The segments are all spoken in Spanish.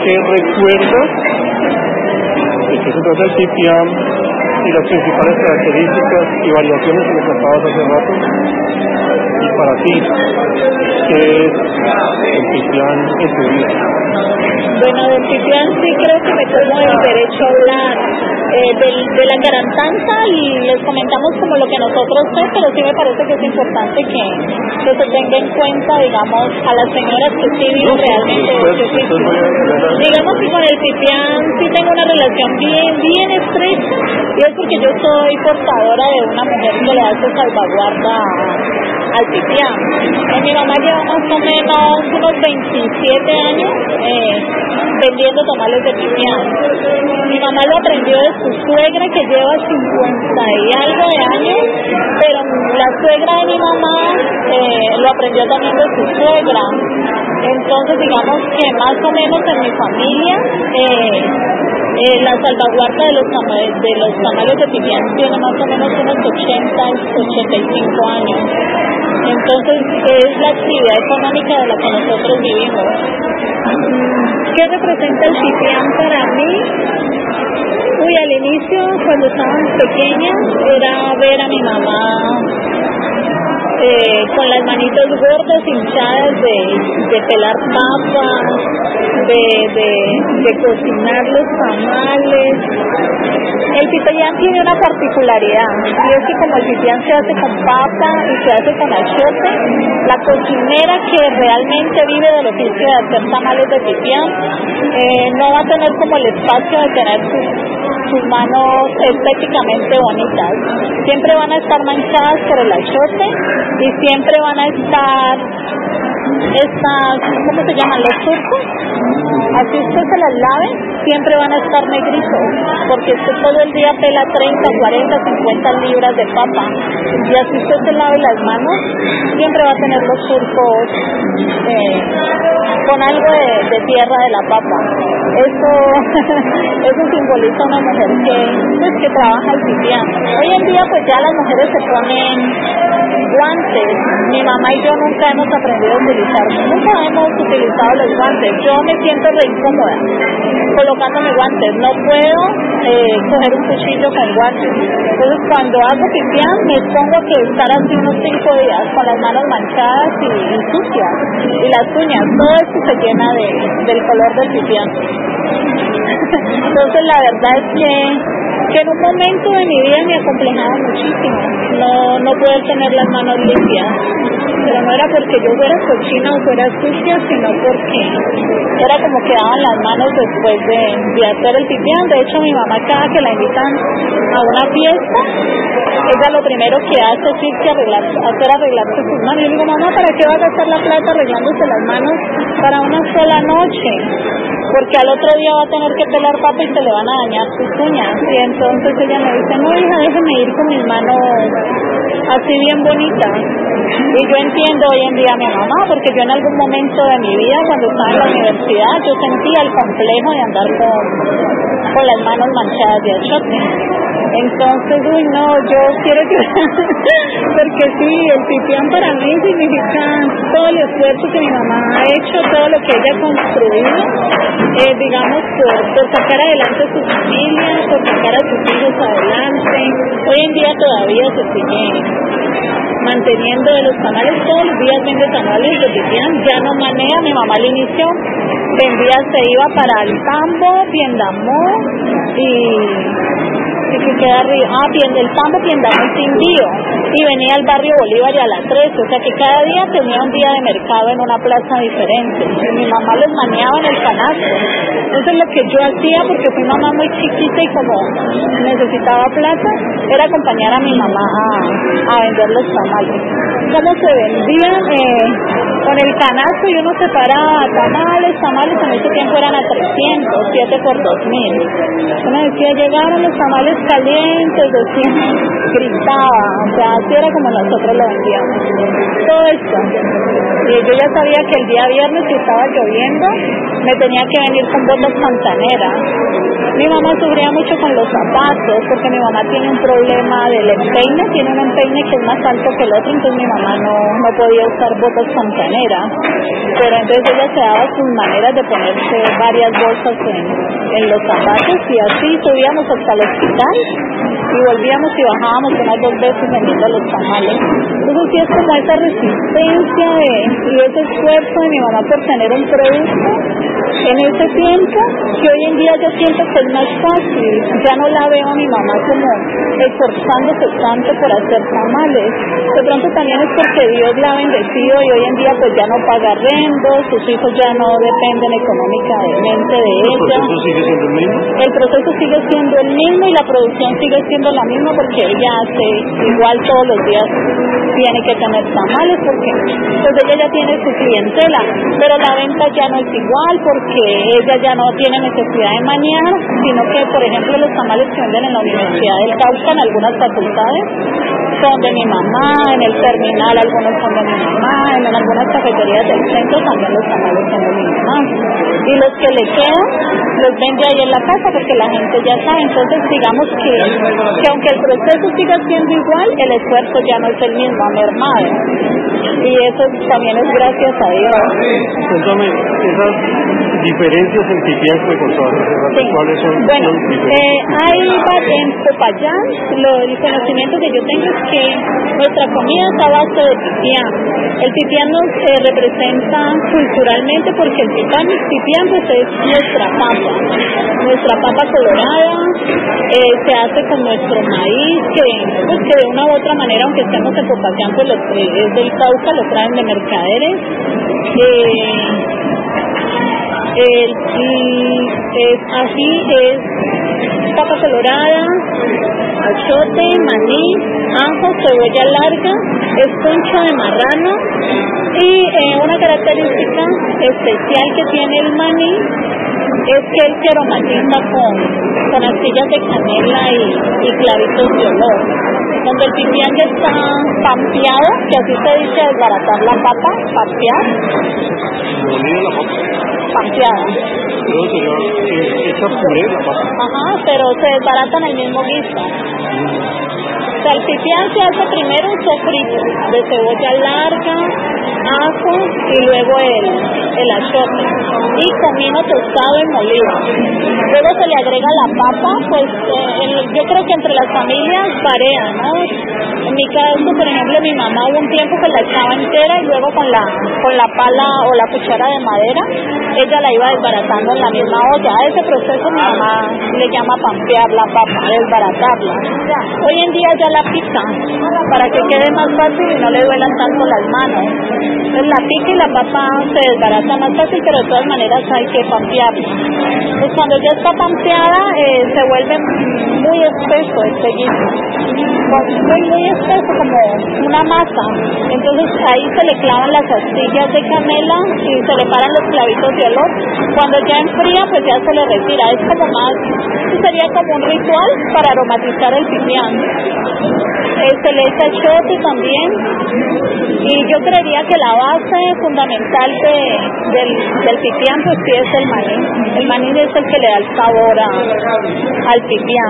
¿qué recuerdas de qué se trata el pipián y las principales características y variaciones que nos contabas hace rato? Y para ti, ¿qué es el pipián en tu vida? Bueno, del pipián sí creo que me tomo el derecho a hablar de la garantanza y les comentamos como lo que nosotros sé, pero sí me parece que es importante que se tenga en cuenta, digamos, a las señoras que sí viven realmente de este oficio. Digamos que con el pipián sí tengo una relación bien estrecha, y es porque yo soy portadora de una mujer que le hace salvaguarda al pipián. Mi mamá lleva más o menos unos 27 años vendiendo tamales de pipián. Mi mamá lo aprendió de su suegra, que lleva 50 y algo de años, pero la suegra de mi mamá lo aprendió también de su suegra. Entonces digamos que más o menos en mi familia la salvaguarda de los tamales de pipián tiene más o menos unos 85 años. Entonces es la actividad económica de la que nosotros vivimos. ¿Qué representa el pipián para mí? Al inicio, cuando estábamos pequeñas, era ver a mi mamá con las manitos gordas, hinchadas de pelar papas, de cocinar los tamales. El pipián tiene una particularidad, y es que como el pipián se hace con papa y se hace con achiote, la cocinera que realmente vive del oficio de hacer tamales de pipián no va a tener como el espacio de tener sus manos estéticamente bonitas. Siempre van a estar manchadas por el achiote y siempre van a estar ¿cómo se llaman? Los surcos. Así usted se las lave, siempre van a estar negritos, porque usted todo el día pela 30, 40, 50 libras de papa, y así usted se lave las manos, siempre va a tener los surcos con algo de tierra de la papa. Eso simboliza una mujer que trabaja el pipián. Hoy en día pues ya las mujeres se ponen guantes. Mi mamá y yo nunca hemos aprendido a utilizar, nunca hemos utilizado los guantes. Yo me siento re incómoda colocándome guantes, no puedo coger un cuchillo con guantes. Entonces cuando hago pipián me pongo que estar así unos 5 días con las manos manchadas y sucias, y las uñas, todo esto se llena del color del pipián. Entonces la verdad es que en un momento de mi vida me acomplejaba muchísimo no poder tener las manos limpias, pero no era porque yo fuera cochina o fuera sucia, sino porque era como quedaban las manos después de hacer el pipián. De hecho mi mamá, cada que la invitan a una fiesta, ella lo primero que hace es irse a arreglarse sus manos. Yo digo, mamá, ¿para qué va a gastar la plata arreglándose las manos para una sola noche? Porque al otro día va a tener que pelar papa y se le van a dañar sus uñas. Y entonces ella me dice, no hija, déjeme ir con mis manos así bien bonitas. Y yo entiendo hoy en día a mi mamá, porque yo en algún momento de mi vida, cuando estaba en la universidad, yo sentía el complejo de andar con las manos manchadas de achiote. Entonces, no, yo quiero que porque sí, el pipián para mí significa todo el esfuerzo que mi mamá ha hecho, todo lo que ella ha construido, digamos, por sacar adelante a su familia, por sacar a sus hijos adelante. Hoy en día todavía se sigue manteniendo de los tamales, todos los días vende tamales de pipián, ya no maneja. Mi mamá al inicio se iba para el Tambo, Piendamó y que queda arriba, el Tambo, Piendamó y Quindío, y venía al barrio Bolívar y a la 13, o sea que cada día tenía un día de mercado en una plaza diferente, y mi mamá los maneaba en el canasto. Entonces lo que yo hacía, porque fui mamá muy chiquita y como necesitaba plata, era acompañar a mi mamá a vender los tamales. ¿Cómo se vendían? Con el canasto, y uno separaba tamales, en ese tiempo eran a 300, 7 por 2000. Uno decía, llegaron los tamales calientes, gritaba, o sea, así era como nosotros lo vendíamos. Todo esto Yo ya sabía que el día viernes, si estaba lloviendo, me tenía que venir con botas pantaneras. Mi mamá sufría mucho con los zapatos, porque mi mamá tiene un problema del empeine, tiene un empeine que es más alto que el otro, entonces mi mamá no podía usar botas pantaneras. Pero entonces ella se daba sus maneras de ponerse varias bolsas en los zapatos, y así subíamos hasta el hospital y volvíamos y bajábamos unas 2 veces vendiendo los tamales. Entonces sí es como esa resistencia y ese esfuerzo de mi mamá por tener un producto en ese tiempo, que hoy en día yo siento que es más fácil. Ya no la veo a mi mamá como esforzándose tanto por hacer tamales. De pronto también es porque Dios la ha bendecido y hoy en día pues ya no paga rendo, sus hijos ya no dependen económicamente de ella. ¿El proceso sigue siendo el mismo? El proceso sigue siendo el mismo y la producción sigue siendo la misma, porque ella hace igual todos los días, tiene que tener tamales porque pues ella ya tiene su clientela, pero la venta ya no es igual porque ella ya no tiene necesidad de mañana, sino que por ejemplo los tamales que venden en la Universidad del Cauca, en algunas facultades, son de mi mamá, en el terminal algunos son de mi mamá, en algunas cafeterías del centro también los tamales son de mi mamá, y los que le quedan los vende ahí en la casa porque la gente ya sabe. Entonces digamos que aunque el proceso siga siendo igual, el esfuerzo ya no es el mismo, ha mermado, y eso también es gracias a Dios. Cuéntame, esas diferencias en Pipián que me contabas hace rato, Sí. ¿cuáles son Bueno, las diferencias? en Popayán, el conocimiento que yo tengo es que nuestra comida está a base de pipián. El pipián nos representa culturalmente porque el pipián pues es nuestra papa colorada, se hace con nuestro maíz, que de una u otra manera, aunque estemos en Popayán, pues es del Cauca, lo traen de mercaderes. Es papa colorada, achote, maní, ajo, cebolla larga, es concha de marrano, y una característica especial que tiene el maní es que él se aromatiza con astillas de canela y clavitos de olor. Cuando el pipián ya está pampeado, que así se dice desbaratar la papa, pampear. ¿Molida la papa? Pampeada. Luego sería hecha puré la papa. Ajá, pero se desbarata en el mismo guiso. O sea, el pipián se hace primero un sofrito de cebolla larga, ajo y luego el achote y comino tostado y molido. Luego se le agrega la papa, pues yo creo que entre las familias varía, ¿no? En mi caso, por ejemplo, mi mamá hubo un tiempo que la echaba entera y luego con la pala o la cuchara de madera, ella la iba desbaratando en la misma olla. A ese proceso mi mamá le llama pampear la papa, desbaratarla. Hoy en día ya la pica para que quede más fácil y no le duelan tanto las manos. Entonces la pica y la papa se desbarata más fácil, pero de todas maneras hay que pampearla. Pues cuando ya está pampeada se vuelve muy espeso este guiso, muy espeso, como una masa. Entonces ahí se le clavan las astillas de canela y se le paran los clavitos de olor. Cuando ya enfría, pues ya se le retira. Es como más, sería como un ritual para aromatizar el pipián. Se le echa chote también, y yo creería que la base fundamental del pipián pues sí es el maní. El maní es el que le da el sabor al pipián.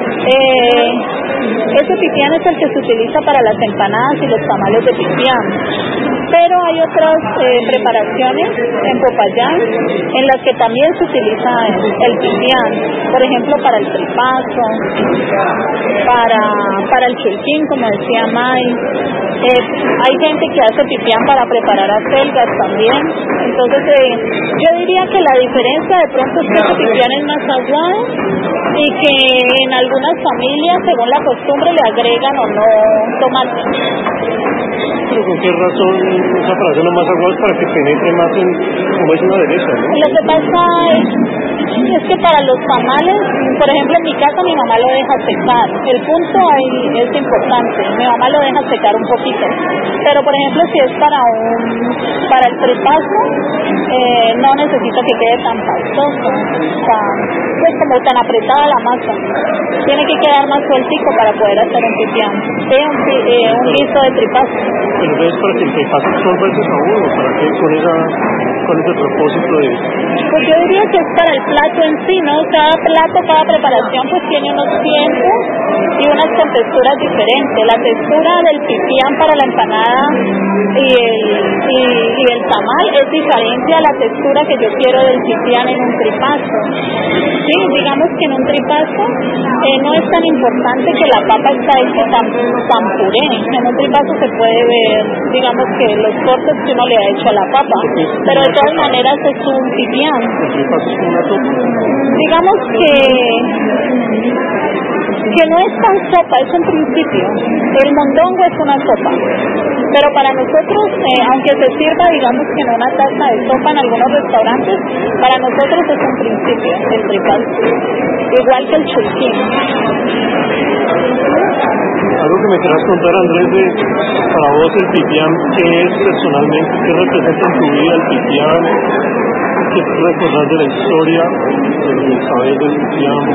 Ese pipián es el que se utiliza para las empanadas y los tamales de pipián, pero hay otras preparaciones en Popayán en las que también se utiliza el pipián, por ejemplo para el tripazo, para el chulquín, como decía May. Hay gente que hace pipián para preparar acelgas también. Entonces yo diría que la diferencia de pronto es que ese pipián es más aguado y que en algunas familias, según la costumbre, le agregan o no tomate. ¿Pero con qué razón esa frase lo más aguado es para que penetre más como es una aderezo, ¿no? Lo que pasa es que para los tamales, por ejemplo en mi casa mi mamá lo deja secar. El punto ahí es importante, mi mamá lo deja secar un poquito, pero Pero por ejemplo, si es para el tripaso, no necesito que quede tan pastoso, pues como tan apretada la masa. Tiene que quedar más sueltico para poder hacer un pipián, un guiso de tripaso. Pero entonces para que el tripaso absorba ese sabor, ¿o para qué? ¿Cuál es el propósito de eso? Pues yo diría que es para el plato en sí, ¿no? Cada plato, cada preparación pues tiene unos tiempos y unas texturas diferentes. La textura del pipián para la empanada y el tamal es diferente a la textura que yo quiero del pipián en un tripazo. Sí, digamos que en un tripazo no es tan importante que la papa está hecha tan puré. En un tripazo se puede ver, digamos que los cortes que uno le ha hecho a la papa, pero de todas maneras es un pipián. ¿El tripazo es una sopa? Digamos que no es tan sopa, es un principio. El mondongo es una sopa, pero para nosotros, aunque se sirva, digamos que en una taza de sopa en algunos restaurantes, para nosotros es un principio el tripazo, igual que el chulquín. Algo que me quieras contar, Andrés, para vos el pipián, ¿qué es personalmente? ¿Qué representa en tu vida el pipián? ¿Qué recordás de la historia del saber del pipián?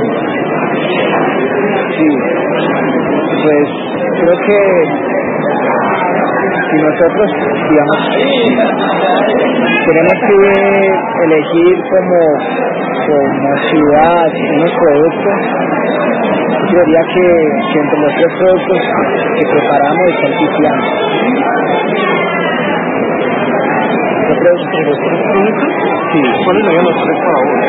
Sí, pues creo que si nosotros, digamos, tenemos que elegir como ciudad unos productos, yo diría que entre los 3 productos que preparamos está el pipián. ¿Entre los 3 productos? Sí. ¿Cuáles serían los 3 para vos?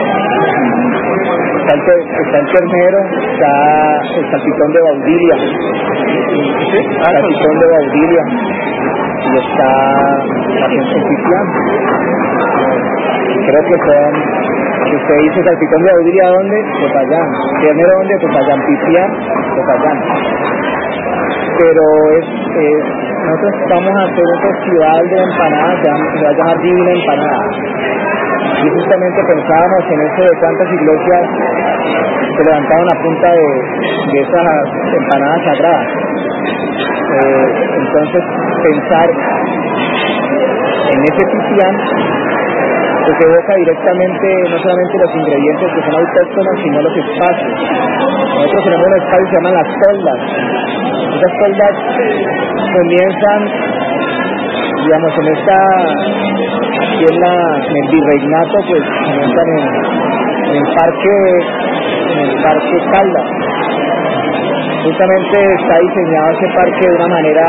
Está el ternero, está el salpicón de Baudilia, salpicón de Baudilia, y está el pipián. Creo que si usted dice salpicón de Baudilia, ¿dónde? Pues allá. Ternero, ¿dónde? Pues allá. Pipián, pues allá. Pero nosotros vamos a hacer un festival de empanadas, se va a llamar Divina Empanada. Y justamente pensábamos en eso de cuántas iglesias se levantaban a punta de esas empanadas sagradas. Entonces pensar en ese pipián pues evoca directamente no solamente los ingredientes que son autóctonos, sino los espacios. Nosotros tenemos un espacio que se llaman las toldas. Esas toldas comienzan, digamos, en el virreinato, pues comienzan en el parque Caldas. Justamente está diseñado ese parque de una manera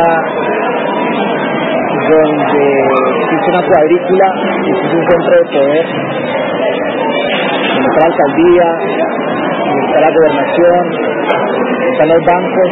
donde existe una cuadrícula, existe un centro de poder, donde está la alcaldía, donde está la gobernación, están los bancos.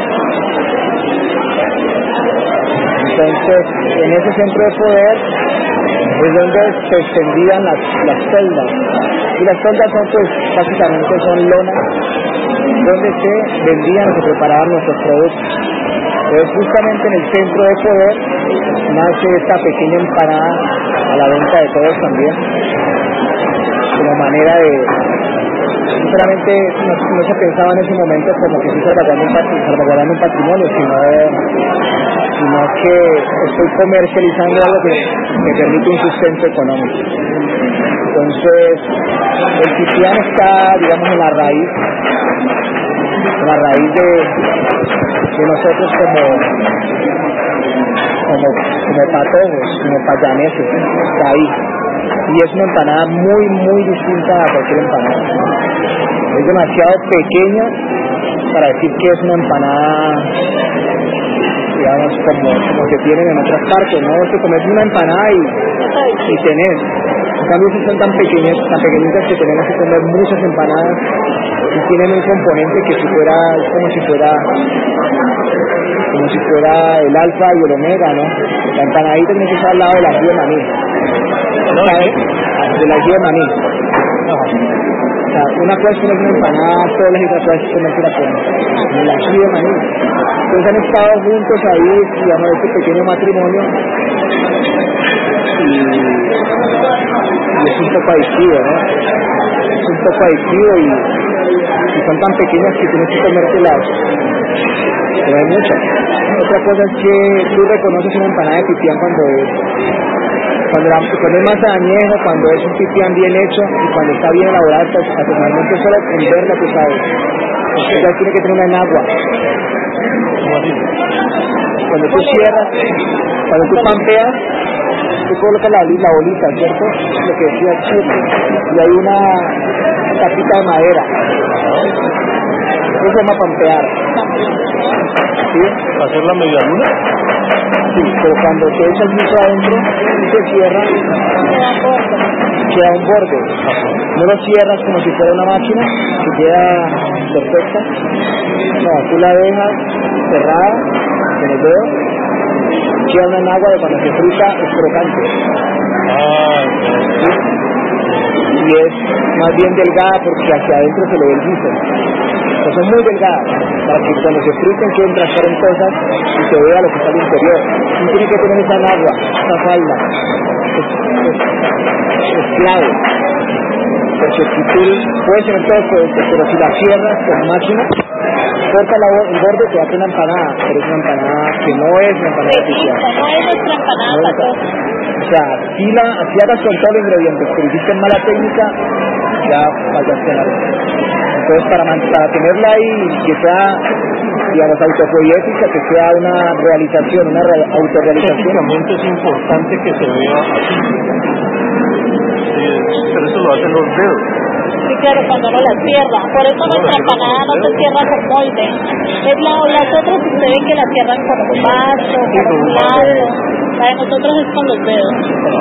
Entonces, en ese centro de poder es donde se extendían las toldas. Y las toldas son, pues, básicamente son lonas donde se vendían o se preparaban nuestros productos. Entonces, justamente en el centro de poder nace esta pequeña empanada a la venta de todos también, como manera de, sinceramente, no se pensaba en ese momento como que estoy salvaguardando un patrimonio, sino que estoy comercializando algo que me permite un sustento económico. Entonces, el pipián está, digamos, en la raíz de nosotros como patojos, como payaneses, está ahí. Y es una empanada muy, muy distinta a cualquier empanada. Es demasiado pequeña para decir que es una empanada, digamos, como se tienen en otras partes, ¿no? Es que comerse una empanada y tener. En cambio, si son tan pequeñitas que tenemos que comer muchas empanadas y tienen un componente que es como si fuera el alfa y el omega, ¿no? La empanadita tiene que estar al lado del ají de maní. ¿Sabes? Del ají de maní. O sea, una cosa es comer una empanada sola y otra cosa es comerse el ají de maní. Entonces han estado juntos ahí, digamos, este pequeño matrimonio y es un poco adictivo, ¿no? Es un poco adictivo y son tan pequeñas que tienes que comértelas pero hay muchas. Otra cosa es que tú reconoces una empanada de pipián cuando es más añejo, cuando es un pipián bien hecho y cuando está bien elaborado artesanalmente, solo en verlo tú sabes. Ya tiene que tener una enagua. Cuando tú cierras, cuando tú pampeas, tú colocas la bolita, ¿cierto? Lo que decía Chip, y hay una tapita de madera. Eso se llama pampear. ¿Sí? ¿Hacer la media luna? Sí, pero cuando te echas mucho adentro y se cierra, queda un borde. No lo cierras como si fuera una máquina que queda perfecta. No, tú la dejas cerrada con el dedo, queda una enagua de cuando se frita es crocante. ¿Sí? Y es más bien delgada porque hacia adentro se le ve el guiso. Pues son muy delgadas para que cuando se friten queden transparentosas y se vea lo que está al interior. Y tiene que tener esa enagua, esa falda. Es clave. Porque si tú puedes tener todo esto, pero si la cierras con máquina, corta el borde, te hace una empanada, pero es una empanada que no es una empanada artificial. No es nuestra empanada patosa. O sea, si hagas con todos los ingredientes, pero hiciste mala técnica, ya fallaste en algo. Entonces, para tenerla ahí que sea, digamos, autopoética, que sea una realización, una autorrealización. Técnicamente es importante que se vea así. Pero eso lo hacen los dedos. Sí, claro, cuando no la cierra. Por eso nuestra empanada no se cierra con molde. Las otras ustedes que la cierran con un vaso, con un plato. La de nosotros es con los dedos.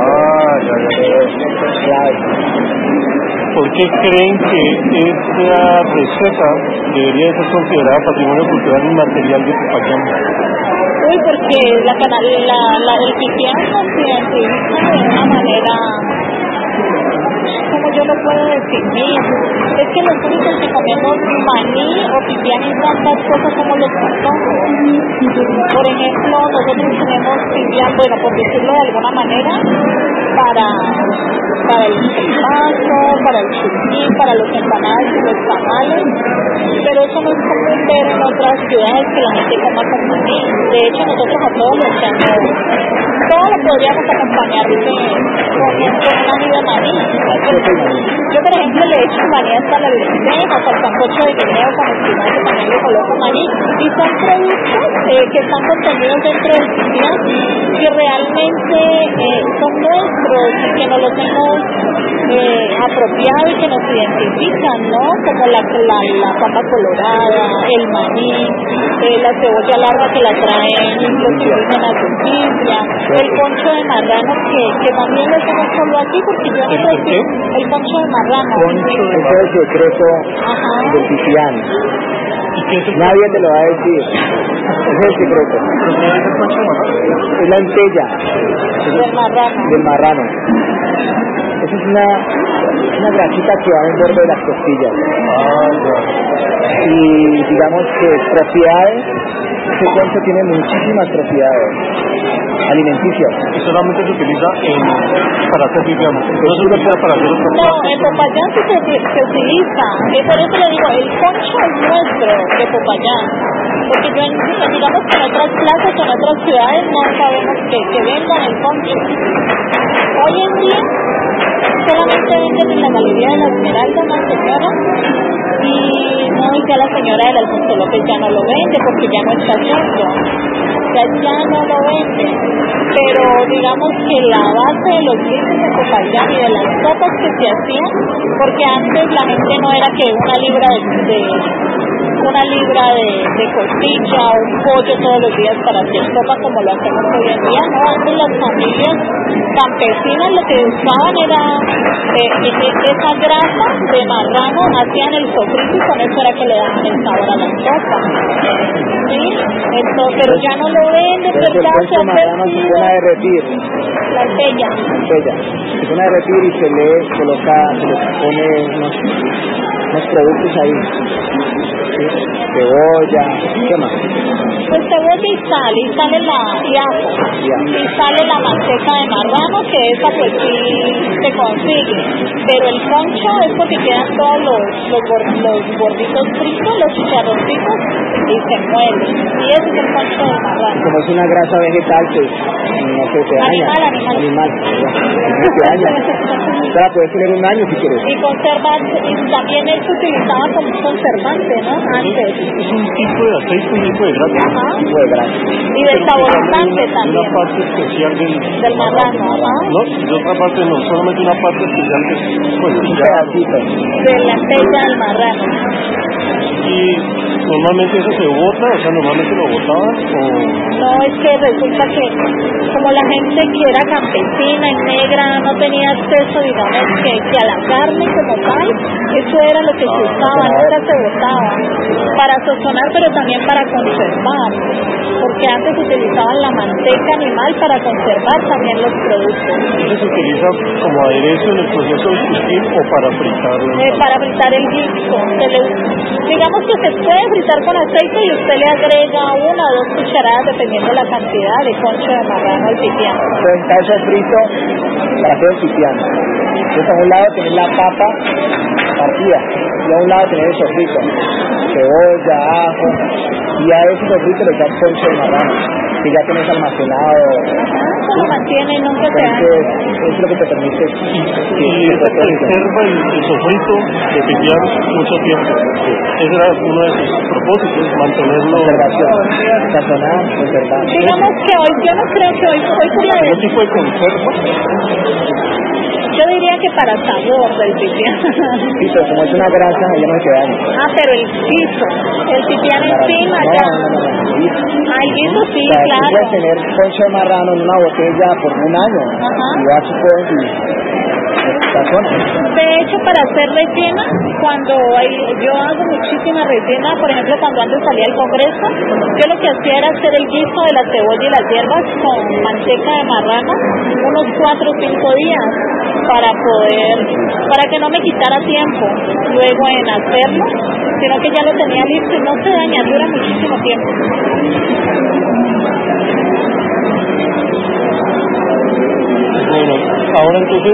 ¿Por qué creen que esta receta debería ser considerada patrimonio cultural inmaterial de Popayán? Uy, porque el pipián nos identifica de una manera, como yo lo puedo definir, es que los únicos que comemos maní o pipián y tantas cosas somos los patojos. Por ejemplo, nosotros tenemos pipián, bueno, por decirlo de alguna manera, para el churrasco, para el churrí, para los empanadas y los tamales, pero eso no es común ver en otras ciudades que la gente coma con maní. De hecho, nosotros a todos los echamos, todo lo podríamos acompañar con una amiga maní. Yo, por ejemplo, le echo maní hasta la lenteja, hasta el sancocho de guineo con espinazo, también le coloco maní, y son productos que están contenidos dentro del pipián, que realmente son nuestros y que nos los hemos apropiado y que nos identifican, ¿no? Como la papa colorada, el maní, la cebolla larga que la traen los indígenas de India, el poncho de marrano que también lo hacemos solo aquí porque yo no sé el poncho de marrano. Ese es el secreto del pipián. Nadie te lo va a decir. Ese es el secreto. Es la entella del marrano. Esa es una grasita que va en borde de las costillas. Y digamos que propiedades, ese poncho tiene muchísimas propiedades alimenticias. Y solamente se utiliza para hacer pipián. No se utiliza para hacer otras cosas. No, en Popayán sí se utiliza. Por eso le digo, el poncho es nuestro de Popayán. Porque digamos que en otras plazas, en otras ciudades no sabemos que vendan el poncho. Hoy en día solamente venden en la Galería de la Esmeralda más señora, y no, y ya la señora del Alfonso López ya no lo vende porque ya no está haciendo, ya no lo vende. Pero digamos que la base de los guisos de Popayán y de las sopas que se hacían, porque antes la gente no era que una libra de costilla o un pollo todos los días para hacer sopa como lo hacemos hoy en día, no, antes las familias campesinas lo que usaban era esa grasa de marrano, hacían el sofrito y con eso era que le daban el sabor a la sopa. ¿Sí? Esto, pero ya no lo venden, ¿verdad? Se pone a derretir. La entella. Se pone a derretir y se le pone unos productos ahí. ¿Sí? Cebolla, ¿qué más? Pues cebolla y sal en la y ajo. Y sale la manteca de marrano, que esa pues sí se consigue, pero el concho es porque quedan todos los gorditos fritos, los chicharroncitos, y se muele, y ese es el concho de marrano. Como es una grasa vegetal, pues no se daña. Animal. No se daña. O sea, puedes tener un año si quieres. Y conservante, y también es utilizado como un conservante, ¿no? Antes. Es un tipo de aceite, un tipo de grasa. Ajá. Tipo de grasa. Y del saborizante también. Una parte especial del marrano, ajá. No, de otra parte no, solamente una parte especial que pues ya... De la tela del marrano. Y normalmente eso se bota, o sea, normalmente lo botaban o... No, es que resulta que como la gente que era campesina y negra no tenía acceso, digamos, que a la carne como tal, eso era lo que se usaba, nunca se botaba, para sazonar pero también para conservar, porque antes utilizaban la manteca animal para conservar también los productos. ¿Eso se utiliza como aderezo en el proceso de cocción o para fritarlo? Para fritar el guiso, digamos que se puede fritar con aceite y usted le agrega 1 o 2 cucharadas dependiendo la cantidad de concho de marrano al pipián. Entonces está eso frito para hacer el pipián. Entonces a un lado tenés la papa partida y a un lado tenés el sofrito, cebolla, ajo, y a ese sofrito le echas concho de marrano que ya tenés almacenado. Eso lo mantiene, nunca se hace. Entonces es lo que te permite Y esta preserva el sofrito de pipián mucho tiempo. Ese era uno de sus propósitos, mantenerlo... Conservación, sazonar, conservar. Digamos que hoy, yo no creo que hoy sería ¿Qué tipo de conserva? Yo diría que para sabor del pipián. Sí, pero como es una grasa, ya no se daña. Pero el guiso, el pipián encima ya. El guiso sí, o sea, claro. Tú puedes tener concho de marrano en una botella por 1 año. Ajá. Y vas y puedes y sazonas. De hecho, para hacer rellena, yo hago muchísima rellena, por ejemplo, cuando antes salía al congreso, yo lo que hacía era hacer el guiso de la cebolla y las hierbas con manteca de marrano unos 4 o 5 días para que no me quitara tiempo luego en hacerlo, sino que ya lo tenía listo y no se daña, dura muchísimo tiempo. Bueno, ahora entonces,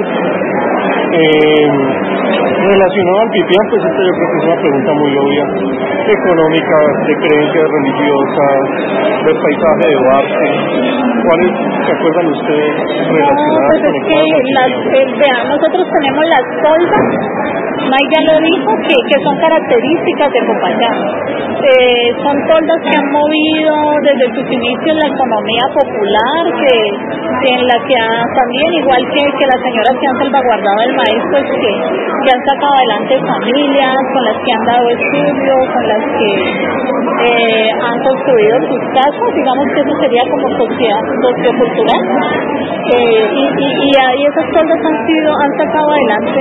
relacionado al pipián, pues esta yo creo que es una pregunta muy obvia, económica, de creencias religiosas, de paisaje, de arte. ¿Cuáles se acuerdan ustedes relacionadas Pues es que nosotros tenemos las toldas, May ya lo dijo, que son características de Popayán. Son toldas que han movido desde sus inicios la economía popular, en la que también, igual que las señoras que han salvaguardado el maíz, pues que han sacado adelante familias, con las que han dado estudios, con las que han construido sus casas, digamos que eso sería como sociedad sociocultural. Y esas toldas han sacado adelante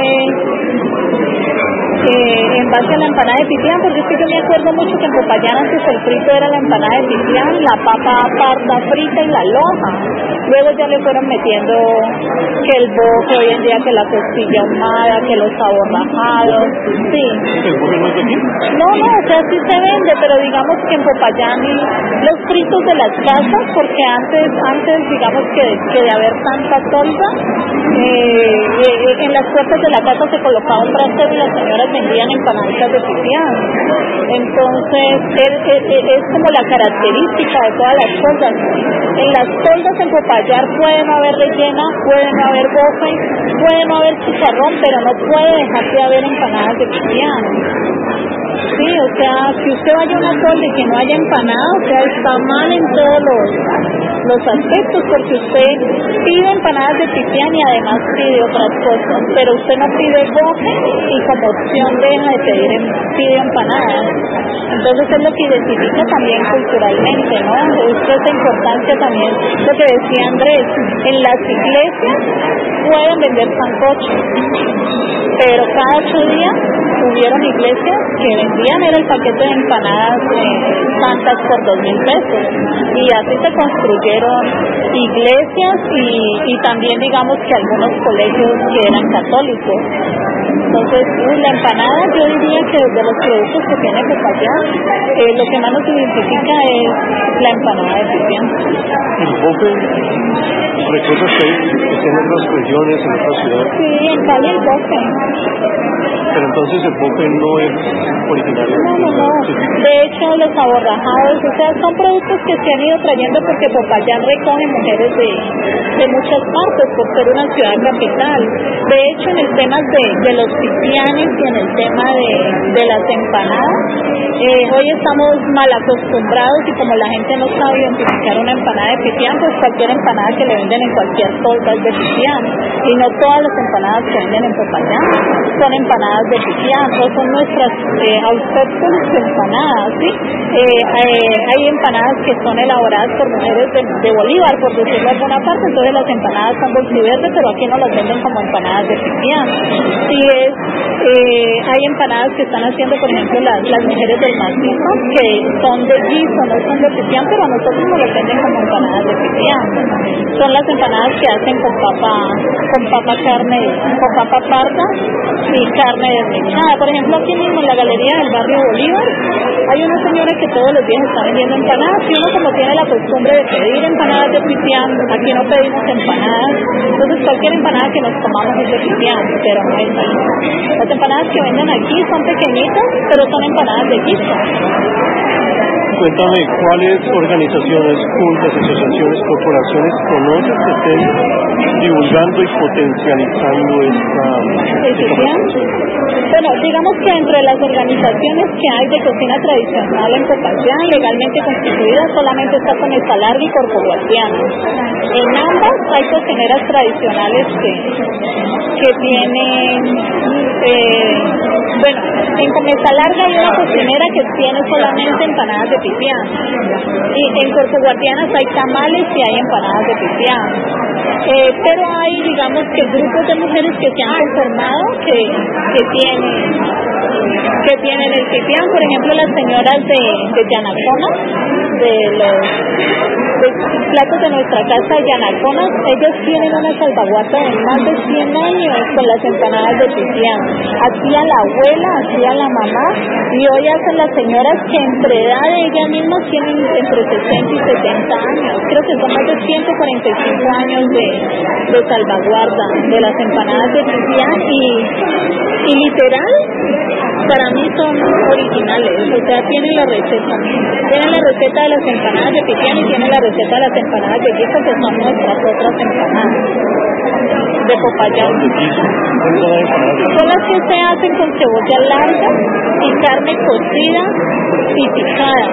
en base a la empanada de pipián, porque es que yo me acuerdo mucho que en Popayán antes el frito era la empanada de pipián, la papa parda frita y la loja. Luego ya le fueron metiendo que el boque, hoy en día que la costilla ahumada, que los aborrajados, sí. ¿El boque no es de aquí? No, o sea, sí se vende, pero digamos que en Popayán los fritos de las casas, porque antes digamos que de haber tanta tolda, en las puertas de la casa se colocaba un brasero y las señoras vendían empanaditas de pipián. Entonces es como la característica de todas las cosas. En las toldas en Popayán puede no haber rellena, puede no haber bofe, puede no haber chicharrón, pero no puede dejar de haber empanadas de pipián. Sí, o sea, si usted vaya a una tolda y que no haya empanada, o sea, está mal en todos los aspectos, porque usted pide empanadas de pipián y además pide otras cosas, pero usted no pide bofe y como opción deja de pide empanadas. Entonces es lo que identifica también culturalmente, ¿no? Esto es importancia también, lo que decía Andrés, en las iglesias pueden vender sancocho, pero cada 8 días hubieron iglesias que vendían era el paquete de empanadas santas por 2,000 pesos, y así se construyeron iglesias y también digamos que algunos colegios que eran católicos. Entonces la empanada, yo diría que de los productos que tiene Popayán, lo que más nos identifica es la empanada de pipián. ¿El bofe ¿Recuerdas que en otras regiones, en otras ciudades? Sí, en Cali el bofe. Pero entonces el bofe no es originario. No. De hecho, los aborrajados, o sea, son productos que se han ido trayendo porque Popayán recoge mujeres de muchas partes por ser una ciudad capital. De hecho, en el tema de los pipianes y en el tema de las empanadas, hoy estamos mal acostumbrados y como la gente no sabe identificar una empanada de pipián, pues cualquier empanada que le venden en cualquier tolda es de pipián. Y no todas las empanadas que venden en Popayán son empanadas de pipián, o son nuestras autóctonas empanadas, ¿sí? Hay empanadas que son elaboradas por mujeres de Bolívar, por decirlo de alguna parte, entonces las empanadas son bolsiverdes, pero aquí no las venden como empanadas de pipián. Hay empanadas que están haciendo, por ejemplo, las mujeres del macizo, que son de guiso, no son de pipián, pero a nosotros nos las venden como empanadas de pipián. Son las empanadas que hacen con papa parda y carne desmechada. Por ejemplo, aquí mismo en la galería del barrio Bolívar hay una señora que todos los días está vendiendo empanadas y uno como tiene la costumbre de pedir empanadas de pipián, aquí no pedimos empanadas, entonces cualquier empanada que nos tomamos es de pipián, pero no es ahí. Las empanadas que venden aquí son pequeñitas, pero son empanadas de guiso. Cuéntame, ¿cuáles organizaciones, juntas, asociaciones, corporaciones conoces que estén divulgando y potencializando esta? Bueno, digamos que entre las organizaciones que hay de cocina tradicional en Popayán, legalmente constituidas, solamente está Comesa Larga y Corpo Guardiana. En ambas hay cocineras tradicionales que tienen, en Comesa Larga hay una cocinera que tiene solamente empanadas de pipián, y en Corpo Guardianas hay tamales y hay empanadas de pipián. Pero hay, digamos, que grupos de mujeres que se han conformado que tienen el pipián. Por ejemplo, las señoras de Yanacona, de los platos de nuestra casa de Yanacona, ellos tienen una salvaguarda de más de 100 años con las empanadas de pipián. Hacía la abuela, hacía la mamá, y hoy hacen las señoras que entre edad de ellas mismas tienen entre 60 y 70 años. Creo que son más de 145 años de salvaguarda de las empanadas de pipián y literal, para mí son originales, o sea, tienen la receta de las empanadas de pipián y tienen la receta de las empanadas de guiso, que son nuestras otras empanadas de Popayán. Son las que se hacen con cebolla larga y carne cocida y picada.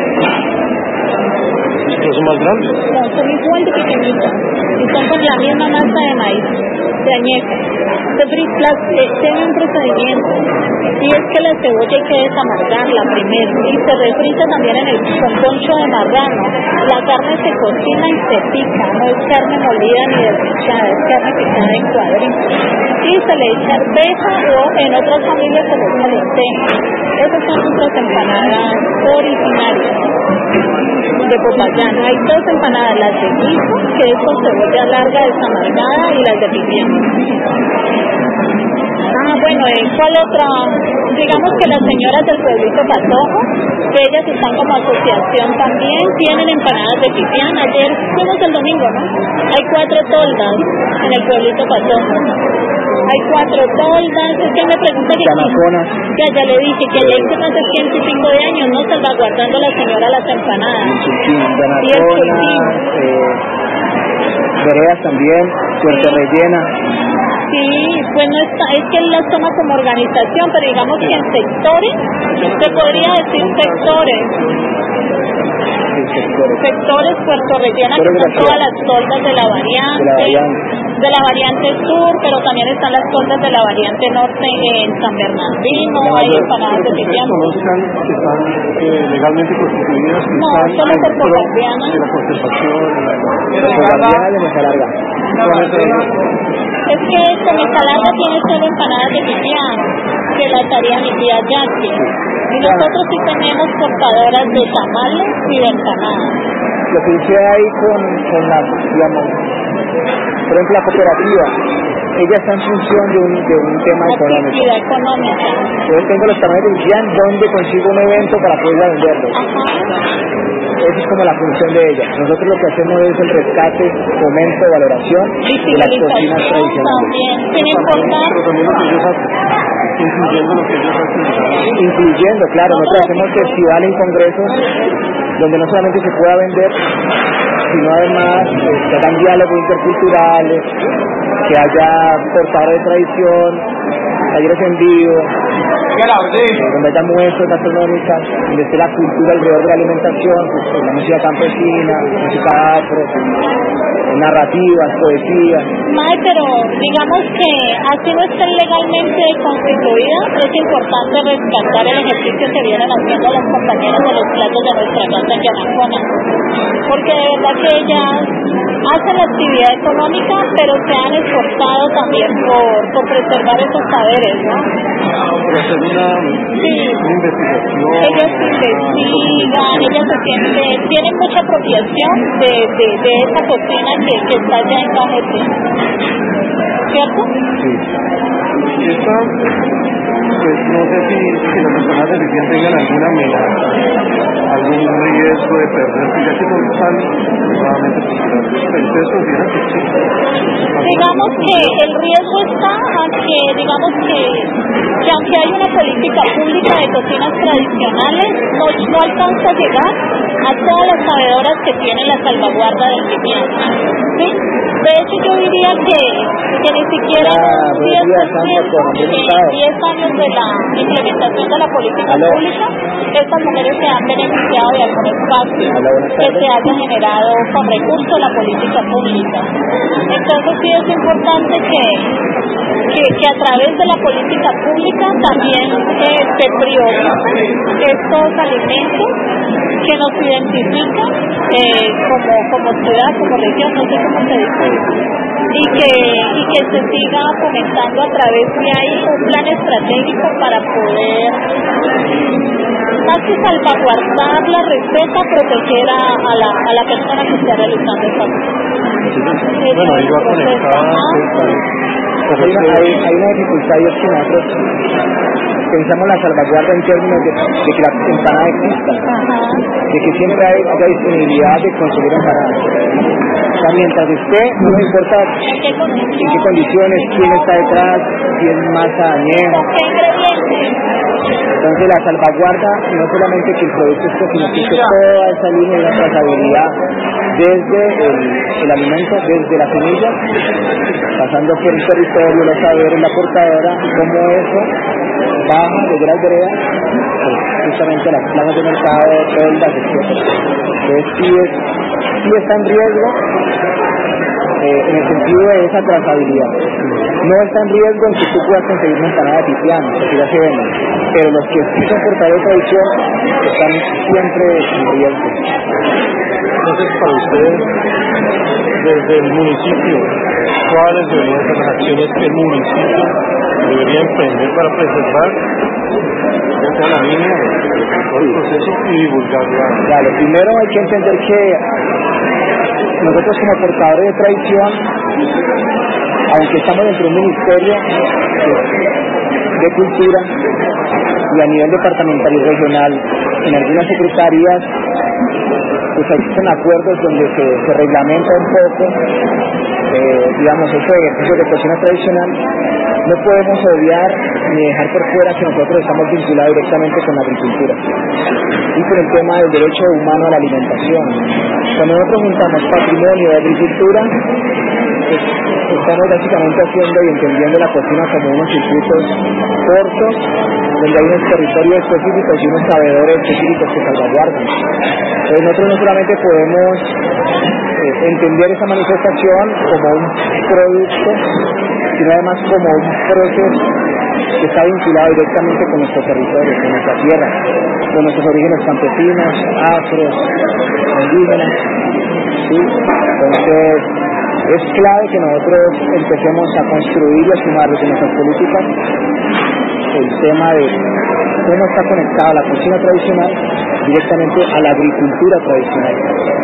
¿Pero son más grandes? No, son igual de pequeñitas y son con la misma masa de maíz, de añeca. Tienen un procedimiento, y es que la cebolla hay que desamargarla primero y se refrita también con concho de marrano. La carne se cocina y se pica, no es carne molida ni desmechada, es carne picada en cuadritos, y se le echa arveja, o en otras familias se le echa lenteja. Esas son nuestras empanadas originarias de Popayán. Hay dos empanadas, las de guiso, que es con cebolla larga desamargada, y las de pipián. ¿Cuál otra? Digamos que las señoras del pueblito Patojo, que ellas están como asociación también, tienen empanadas de pipián. Ayer fuimos el domingo, ¿no? Hay 4 toldas en el pueblito Patojo. Hay 4 toldas. Es que me pregunta que ya le dije que allá hice más de 100 y pico de años, ¿no? Salvaguardando la señora las empanadas. Y el chuchín. Veredas también, Puerto Rellena. Sí, pues no está, es que él las toma como organización, pero digamos que en sectores, se podría decir sectores. Sectores Puerto Rellena, que son todas las toldas de la variante sur, pero también están las toldas de la variante norte en San Bernardino, hay empanadas de pipián. ¿Conozcan que están legalmente constituidas? No, solo por Popayán. De la conservación, de Mesa Larga. Es que Comesa Larga tiene solo empanadas de pipián, que las haría mi tía Jackie. Y nosotros sí tenemos portadoras de tamales y de empanadas. Lo que hice ahí con la, digamos, por ejemplo, la cooperativa ella está en función de un tema económico. Económica. Yo tengo los tamaños de ya en dónde consigo un evento para poder venderlo. Esa es como la función de ella. Nosotros lo que hacemos es el rescate, fomento, valoración de las cocinas tradicionales. Sin importar. Pero también lo que ellos hacen, incluyendo lo que ellos hacen. Incluyendo, claro, nosotros hacemos festivales y congresos donde no solamente se pueda vender, sino además que hagan diálogos interculturales, que haya portadores de tradición, talleres en vivo, donde haya muestras gastronómicas, donde esté la cultura alrededor de la alimentación, pues, la música campesina, música afro, narrativas, poesía. Mae, pero digamos que así no estén legalmente constituidas, es importante rescatar el ejercicio que vienen haciendo los compañeros de los platos de nuestra casa en Yanacona, porque de verdad que ellas hacen la actividad económica, pero se han esforzado también por preservar esos saberes, ¿no? Por hacer una investigación. Ellos investigan, ellas tienen mucha apropiación de esa cocina que está allá en Cajeté, ¿cierto? Sí. Esta, pues no sé si las personas de Licien tengan alguna amenaza, algún riesgo de perderse, ya que son tan nuevamente culturales. Ustedes consideran que sí. Digamos que el riesgo está a que, digamos que aunque hay una política pública de cocinas tradicionales, no alcanza a llegar a todas las sabedoras que tienen la salvaguarda del Licien, ¿sí? De hecho, yo diría que ni siquiera en 10 años de la implementación de la política pública, estas mujeres se han beneficiado de algún espacio que se haya generado con recursos de la política pública. Entonces sí es importante que a través de la política pública también se prioricen estos alimentos que nos identifican como ciudad, como región, no sé cómo se dice, y que se siga fomentando a través de ahí un plan estratégico para poder, más que salvaguardar la receta, proteger a la persona que está realizando esta cosa. Bueno, ahí va conectada. Hay una dificultad y es que nosotros pensamos la salvaguarda en términos de que la empanada exista, de que siempre haya disponibilidad de conseguir empanadas. O sea, mientras esté, no me importa en qué condiciones, quién está detrás, si es masa añeja. Entonces la salvaguarda no solamente que el producto esté, sino que esté toda esa línea de trazabilidad desde el alimento, desde la semilla, pasando por el territorio, los saberes, la portadora, y cómo eso baja desde las veredas, pues, justamente las plazas de mercado, celdas, etc. Entonces sí está en riesgo en el sentido de esa trazabilidad. No está en riesgo en que tú puedas conseguir una empanada de tipiano, porque ya se venden, pero los que sí son portadores de tradición están siempre en riesgo. Entonces, para ustedes, desde el municipio, ¿cuáles deberían ser las acciones que el municipio debería emprender para preservar la línea de todo el proceso y divulgarla? Claro, primero hay que entender que nosotros como portadores de tradición, aunque estamos dentro de un ministerio de cultura y a nivel departamental y regional, en algunas secretarías pues existen acuerdos donde se reglamenta un poco digamos ese ejercicio de cocina tradicional. No podemos obviar ni dejar por fuera que nosotros estamos vinculados directamente con la agricultura y con el tema del derecho humano a la alimentación. Cuando nosotros juntamos patrimonio de agricultura, pues estamos básicamente haciendo y entendiendo la cocina como unos circuitos cortos, donde hay unos territorios específicos y unos sabedores específicos que salvaguardan. Entonces nosotros no solamente podemos entender esa manifestación como un producto, sino además como un proceso que está vinculado directamente con nuestro territorio, con nuestra tierra, con nuestros orígenes campesinos, afros, indígenas, ¿sí? Entonces es clave que nosotros empecemos a construir y a sumar desde nuestras políticas el tema de cómo está conectada la cocina tradicional directamente a la agricultura tradicional.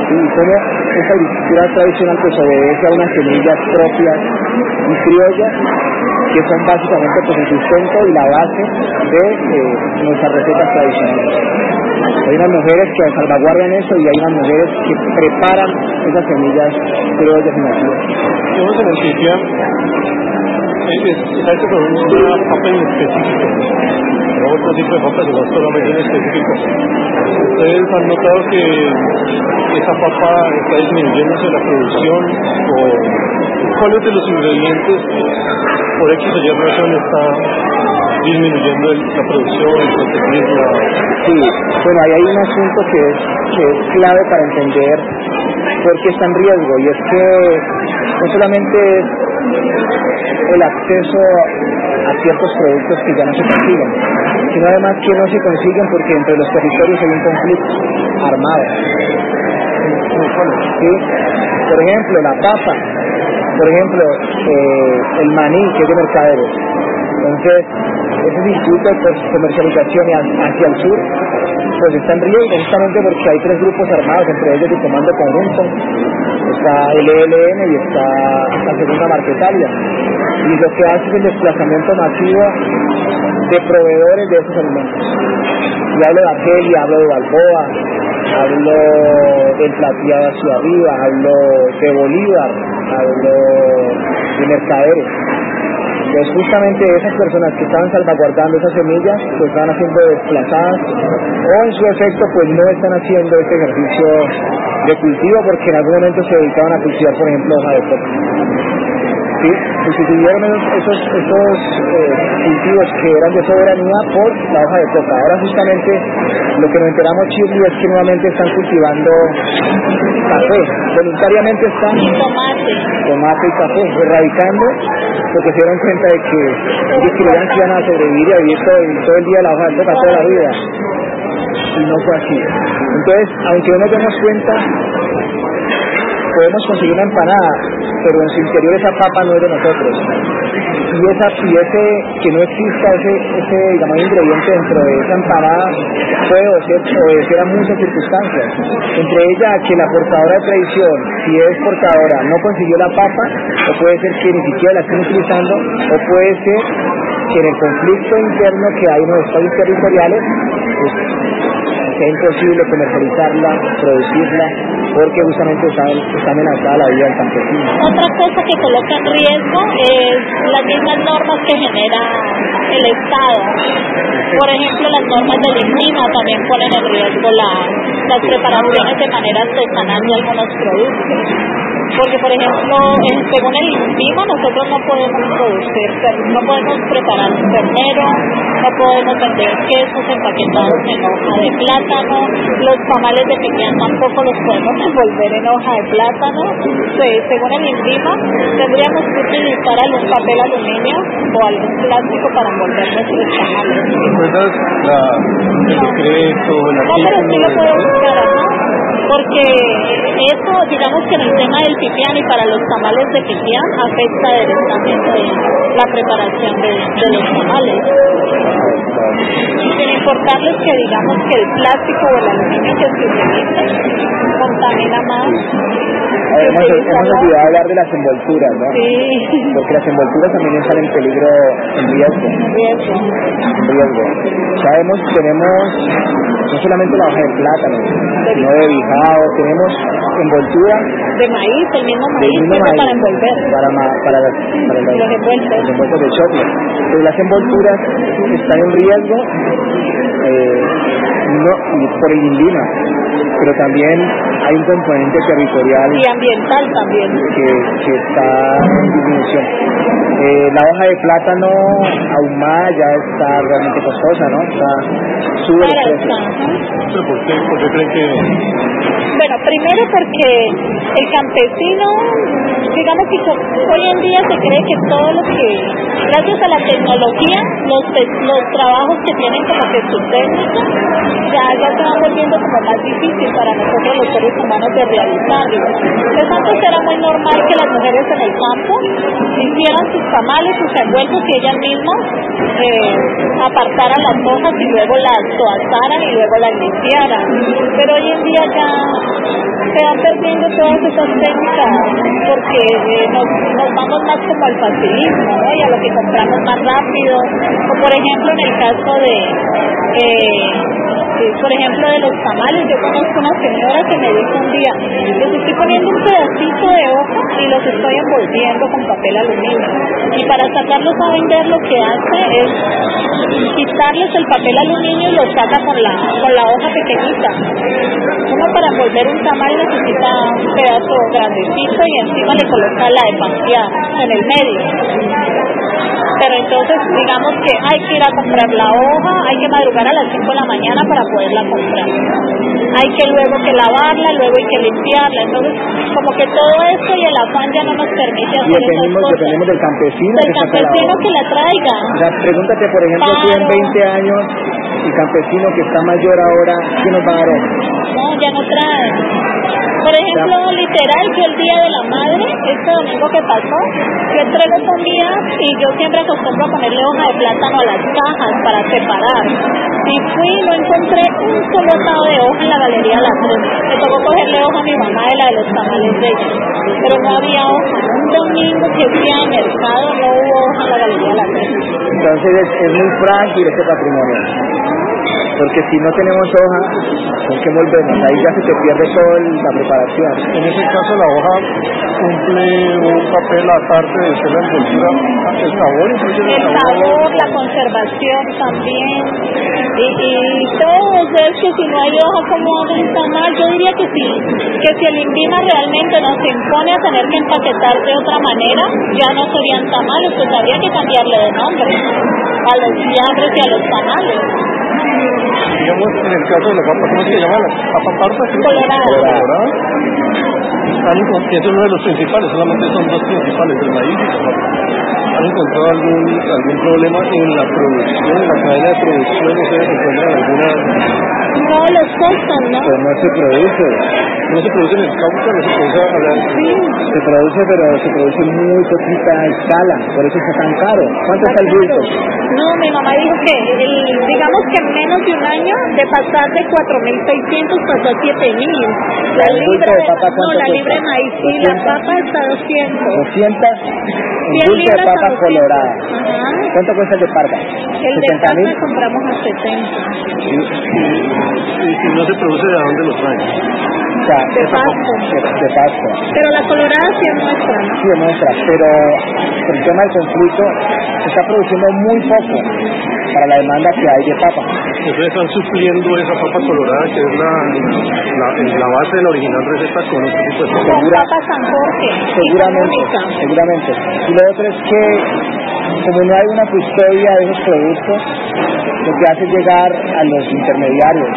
Y como esta agricultura tradicional pues obedece a unas semillas propias y criollas que son básicamente pues el sustento y la base de nuestras recetas tradicionales. Hay unas mujeres que salvaguardan eso y hay unas mujeres que preparan esas semillas criollas y nativas. Digamos en el pipián, ¿sabes que produce una papa en específico? No otro tipo de papas, sino solamente en específico. ¿Ustedes han notado que esa papa está disminuyéndose la producción? ¿O cuáles de los ingredientes por X o Y razón está disminuyendo la producción, el protegerla? Sí, bueno, ahí hay un asunto que es clave para entender por qué está en riesgo, y es que no solamente es el acceso a ciertos productos que ya no se consiguen, sino además que no se consiguen porque entre los territorios hay un conflicto armado. ¿Sí? Por ejemplo, la papa, por ejemplo, el maní, que es de Mercaderes. Entonces, ese circuito de comercialización hacia el sur pues está en riesgo justamente porque hay tres grupos armados, entre ellos el Comando Conjunto, está el ELN y está la Segunda Marquetalia, y lo que hace es el desplazamiento masivo de proveedores de esos alimentos. Y hablo de Argelia, hablo de Balboa, hablo del Plateado hacia arriba, hablo de Bolívar, hablo de Mercaderes. Entonces justamente esas personas que estaban salvaguardando esas semillas pues estaban siendo desplazadas o en su efecto pues no están haciendo este ejercicio de cultivo porque en algún momento se dedicaban a cultivar, por ejemplo, hoja de coca. ¿Sí? Sustituyeron esos cultivos que eran de soberanía por la hoja de coca. Ahora justamente lo que nos enteramos, Chile, es que nuevamente están cultivando café, voluntariamente están tomate y café, erradicando porque se dieron cuenta de que ellos creían que iban a sobrevivir y a vivir todo el día la hoja de coca toda la vida, y no fue así. Entonces, aunque no nos demos cuenta, podemos conseguir una empanada, pero en su interior esa papa no es de nosotros. Y ese que no exista ese digamos, ingrediente dentro de esa empanada puede obedecer a muchas circunstancias. Entre ellas que la portadora de tradición, si es portadora, no consiguió la papa, o puede ser que ni siquiera la estén utilizando, o puede ser que en el conflicto interno que hay en los estados territoriales, pues sea imposible comercializarla, producirla, porque justamente está amenazada la vida del campesino. Otra cosa que coloca en riesgo es las mismas normas que genera el Estado. Por ejemplo, las normas del INVIMA también ponen en riesgo las preparaciones de manera artesanal de algunos productos. Porque, por ejemplo, según el INVIMA, nosotros no podemos producir, no podemos preparar un ternero, no podemos vender quesos empaquetados en hoja de plátano, los tamales de pipián tampoco los podemos envolver en hoja de plátano. Según el INVIMA, tendríamos que utilizar algún papel aluminio o algún plástico para envolver nuestros tamales. ¿Recuerdas el decreto, el No, pero sí lo puedo artículo? buscar, ¿no? Porque eso, digamos que en el tema del pipián y para los tamales de pipián afecta directamente la preparación de los tamales. Sin importarles que digamos que el plástico o el aluminio que se utiliza contamina más. Hemos olvidado hablar de las envolturas, ¿no? Sí. Porque las envolturas también están en peligro, en riesgo. Tenemos no solamente la hoja de plátano, sino de bijao, tenemos envoltura de maíz, el mismo maíz para envolver. Para los envueltos de choclo. Pero las envolturas están en riesgo por el INVIMA, pero también hay un componente territorial y ambiental también que está en disminución. La hoja de plátano ahumada ya está realmente costosa, ¿no? Sube el precio. ¿Pero por qué creen que...? Bueno, primero porque el campesino, si digamos que hoy en día se cree que todo lo que, gracias a la tecnología, los trabajos que tienen como que su técnica, ya se van volviendo como más difícil para nosotros los seres humanos de realizarlo. Pues antes era muy normal que las mujeres en el campo hicieran sus tamales, sus envueltos y ellas mismas apartaran las hojas y luego las toazaran y luego las limpiaran. Pero hoy en día ya se van perdiendo todas esas técnicas porque nos vamos más como al facilismo, ¿no? Y a lo que compramos más rápido. O por ejemplo en el caso de los tamales, yo conozco una señora que me dijo un día, les estoy poniendo un pedacito de hoja y los estoy envolviendo con papel aluminio. Y para sacarlos a vender lo que hace es quitarles el papel aluminio y lo saca con la hoja pequeñita. Uno para envolver un tamal necesita un pedazo grandecito y encima le coloca la de panquear en el medio. Pero entonces digamos que hay que ir a comprar la hoja, hay que madrugar a las 5 de la mañana para poderla comprar. Hay que luego que lavarla, luego hay que limpiarla. Entonces como que todo esto y el afán ya no nos permite hacer esas cosas. Dependemos del campesino. Del campesino que la traiga. O sea, pregúntate, por ejemplo, si en 20 años el campesino que está mayor ahora, ¿quién nos va a dar hoja? No, ya no trae. Por ejemplo, literal, yo el Día de la Madre, este domingo que pasó, yo entrego comida y yo siempre acostumbro a ponerle hoja de plátano a las cajas para separar. Y fui y no encontré un solo atado de hoja en la Galería La Cruz. Me tocó cogerle hoja a mi mamá de la de los tamales de ella. Pero no había hoja. Un domingo que fui al mercado no hubo hoja en la Galería La Cruz. Entonces es muy frágil este patrimonio. Porque si no tenemos hoja, ¿con qué volvemos? Ahí ya se te pierde toda la preparación. En ese caso la hoja cumple un papel aparte de ser la envoltura, el sabor, incluso el sabor, la conservación también y todo. Es que si no hay hoja, ¿cómo hago un tamal? Yo diría que sí, que si el INVIMA realmente nos impone a tener que empaquetar de otra manera, ya no serían tamales, pues habría que cambiarle de nombre a los fiambres y a los tamales. Digamos, en el caso de la papa, ¿cómo se llama? La papa parda, ¿sí? Colorada. Que es uno de los principales, solamente son dos principales, el maíz y la papa. ¿Han encontrado algún problema en la producción, en la cadena de producción? ¿Ustedes encuentran alguna? No, los costos, ¿no? Pues no se produce. No se produce en el Cauca, no se produce a la... Sí. Se produce, pero se produce muy poquita escala, por eso está tan caro. ¿Cuánto está el bulto? No, mi mamá dijo que digamos que en menos de un año de pasar de 4.600 pasó a 7.000. La libra de papa, no, la libra de maíz y la papa está a 200. 200 100 bulto de libras papa a 200. colorada. Ajá. ¿Cuánto cuesta el de parda? El de papa compramos a 70. Y si no se produce, ¿de dónde lo traen? O sea, De Pasto. De Pasto. Pero la colorada sí es nuestra, ¿no? Sí, es nuestra, pero por el tema del conflicto se está produciendo muy poco para la demanda que hay de papa. Ustedes están supliendo esa papa colorada, que es la base de la original receta con otro tipo de papa. Con papa San Jorge. Seguramente. Y lo otro es que, como no hay una custodia de esos productos, lo que hace es llegar a los intermediarios.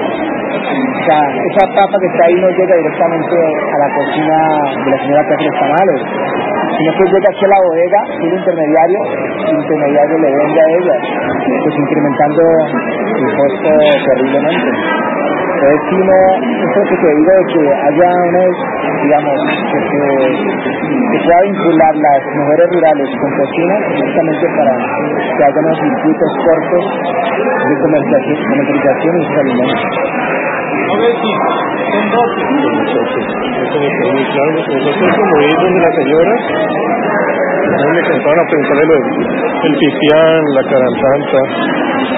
O sea, esa papa que está ahí no llega directamente a la cocina de la señora que hace los tamales, sino que llega aquí a la bodega, un intermediario, y el intermediario le vende a ella, pues incrementando el costo terriblemente. Entonces, si no, eso es lo que te digo, de que haya una, digamos, que pueda vincular las mujeres rurales con cocina, justamente para que haya unos circuitos cortos de comercialización y sus alimentos. Eso me quedó muy claro. Nosotros, como vi donde la señora, me contaban a preguntarle el pipián, la carantanta,